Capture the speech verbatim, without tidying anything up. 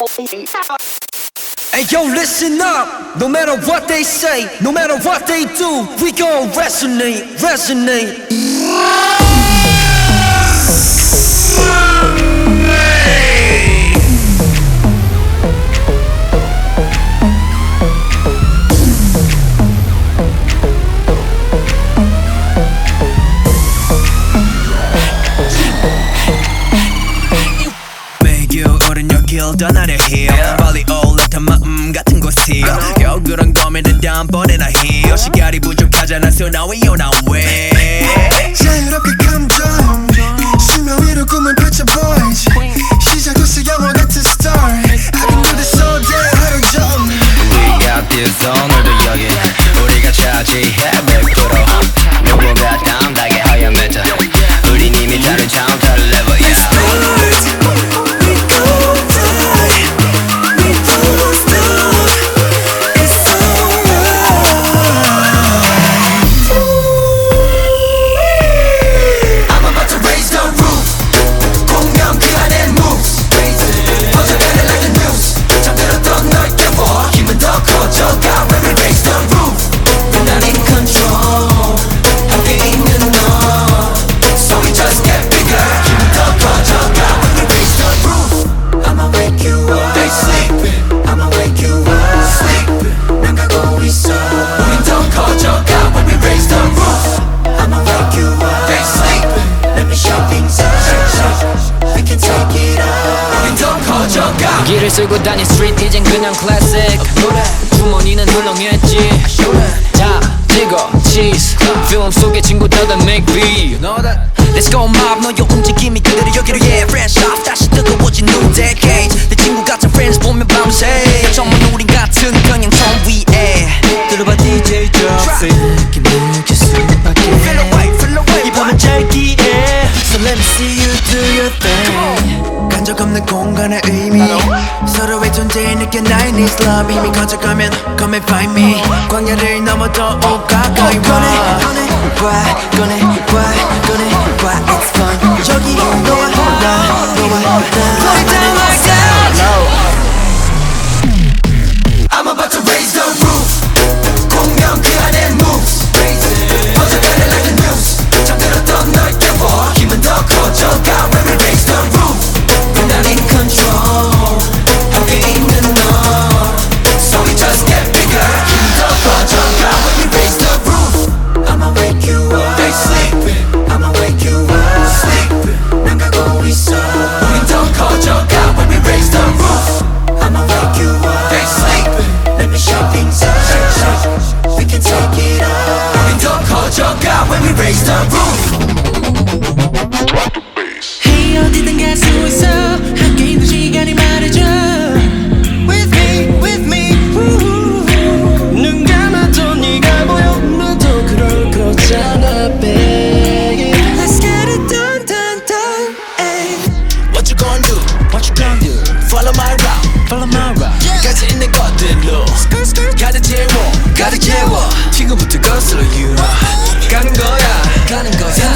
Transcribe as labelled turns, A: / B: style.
A: Hey yo, listen up. No matter what they say, no matter what they do, we gon' resonate, resonate.
B: 떠나려 해요 빨리 올라탄 마음 같은 곳이요 겨우 그런 고민을 다음번에나 해요 시간이 부족하잖아 so now we on our way
C: 자유롭게 come down 수면 위로 꿈을 펼쳐 boys 시작됐어 영화 같은 story I can do this all day 하루 종일
D: We got this 오늘도 여기 우리가 차지해 백 퍼센트 누군가 담당해 하얀 메타 우린 이미 다른 차원 다른 level yeah.
E: 길을 쓸고 다닌 스트리트 이젠 그냥 클래식 주머니는 훌렁했지 자 찍어 cheese 필름 속의 친구들은 make beat Let's go mob 너의 움직임이 그대로 여기로 yeah fresh off 다시 뜨거워진 new decade 내 친구 같은 friends 보면 밤새 정말 우린 같은 평행선 위에 들어봐 디제이 drop 이렇게 느낄 수밖에 Feel away, feel away 이 밤은 짧기에 So let me see you do your thing
C: 간적 없는 공간의 의미 서로의 존재에 느껴 나의 needs love 이미 커져가면 come and find me 광야를 넘어 더 가까이 와 꺼내 와 꺼내 와 꺼내 와 it's fun 저기 너와 나 너와 나 Put it down like that I'm about to raise the roof 공명 그 안에 moves 퍼져가네 like the news 잠들었던 널 깨워 힘은 더 커져가 when we raise the roof 난 in control 함께 있는 너 So we just get bigger 힘이 더 커져가 when we raise the roof I'ma wake you up They sleeping I'ma wake you up Sleeping 난 가고 있어 우린 더 커져가 when we raise the roof I'ma wake you up They sleeping Let me shake things up We can take it up 우린 더 커져가 when we raise the roof
F: Hey 어디든 갈 수 있어 함께 있는 시간이 말해줘 With me, with me 우우. 눈 감아도 네가 보여 너도 그럴 거잖아 baby Let's get it done, done, done ay.
B: What you gonna do? What you gonna do? Follow my route Follow my route yeah. 가지 있는 것들로 가득 채워 가득 채워 지금부터 거슬러 you 가는 거야 가는 거야